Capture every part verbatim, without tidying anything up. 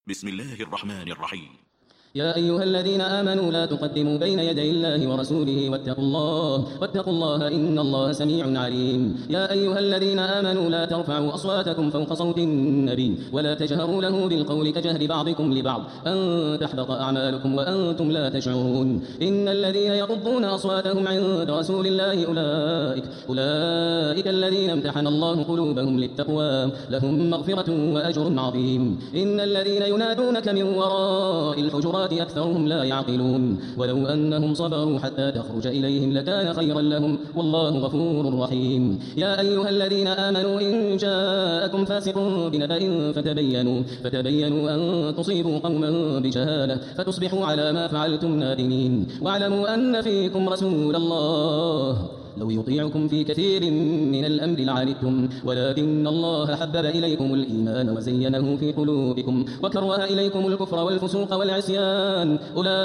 بسم الله الرحمن الرحيم. يا أيها الذين آمنوا لا تقدموا بين يدي الله ورسوله واتقوا الله واتقوا الله إن الله سميع عليم. يا أيها الذين آمنوا لا ترفعوا أصواتكم فوق صوت النبي ولا تجهروا له بالقول كجهر بعضكم لبعض أن تحبط أعمالكم وأنتم لا تشعرون. إن الذين يغضون أصواتهم عند رسول الله أولئك أولئك الذين امتحن الله قلوبهم للتقوى لهم مغفرة وأجر عظيم. إن الذين ينادونك من وراء الحجرات أكثرهم لا يعقلون. ولو أنهم صبروا حتى تخرج إليهم لكان خيرا لهم والله غفور رحيم. يا أيها الذين آمنوا إن جاءكم فاسق بنبأ فتبينوا فتبينوا أن تصيبوا قوما بجهالة فتصبحوا على ما فعلتم نادمين. واعلموا أن فيكم رسول الله لو يطيعكم في كثير من الأمر لعنتم ولكن الله حبب إليكم الإيمان وزينه في قلوبكم وكره إليكم الكفر والفسوق والعصيان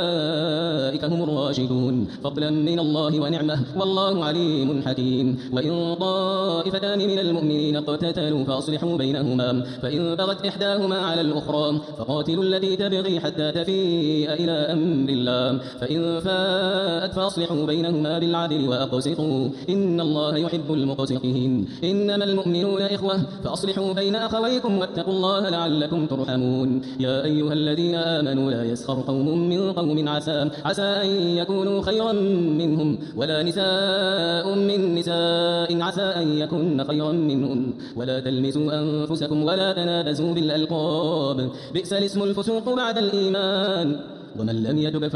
أولئك هم الراشدون فضلا من الله ونعمة والله عليم حكيم. وإن طائفتان من المؤمنين اقتتلوا فأصلحوا بينهما فإن بغت إحداهما على الأخرى فقاتلوا التي تبغي حتى تفيء إلى أمر الله فإن فاءت فأصلحوا بينهما بالعدل وأقسطوا إن الله يحب المقسطين. إنما المؤمنون إخوة فأصلحوا بين أخويكم واتقوا الله لعلكم ترحمون. يا أيها الذين آمنوا لا يسخر قوم من قوم عسى عسى أن يكونوا خيرا منهم ولا نساء من نساء عسى أن يكون خيرا منهم ولا تلمسوا أنفسكم ولا تنابزوا بالألقاب بئس الاسم الفسوق بعد الإيمان ومن لم يتب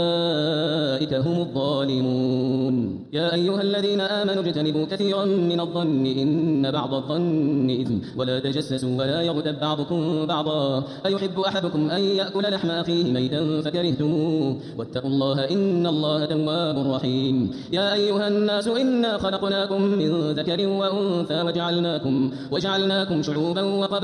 فأولئك هم الظالمون. يا أيها الذين آمنوا اجتنبوا كثيرا من الظن إن بعض الظن إثم ولا تجسسوا ولا يغتب بعضكم بعضا أيحب أحدكم أن يأكل لحم أخيه ميتا فكرهتموه واتقوا الله إن الله تواب رحيم. يا أيها الناس إنا خلقناكم من ذكر وأنثى وجعلناكم, وجعلناكم شعوبا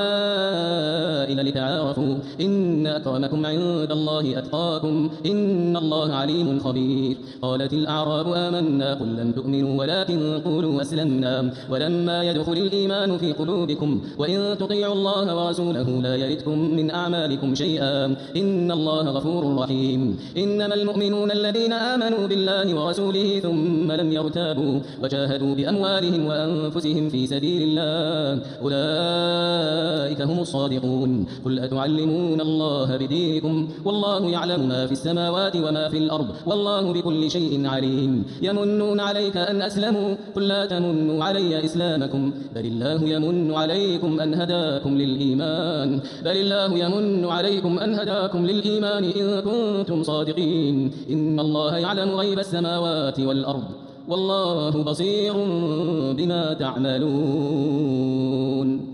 وقبائل لتعارفوا إن أكرمكم عند الله أتقاكم إن الله عليم خبير. قالت الأعراب آمنا قل لم تؤمنوا ولكن قولوا أسلمنا ولما يدخل الإيمان في قلوبكم وإن تطيعوا الله ورسوله لا يلدكم من أعمالكم شيئا إن الله غفور رحيم. إنما المؤمنون الذين آمنوا بالله ورسوله ثم لم يرتابوا وجاهدوا بأموالهم وأنفسهم في سبيل الله أولئك هم الصادقون. قل أتعلمون الله بدينكم والله يعلم ما في السماوات وما في الأرض والله بكل شيء عليم. يمنون عليك أن أسلموا قل لا تمنوا علي إسلامكم بل الله يمن عليكم أن هداكم للإيمان بل الله يمن عليكم أن هداكم للإيمان إن كنتم صادقين. إن الله يعلم غيب السماوات والأرض والله بصير بما تعملون.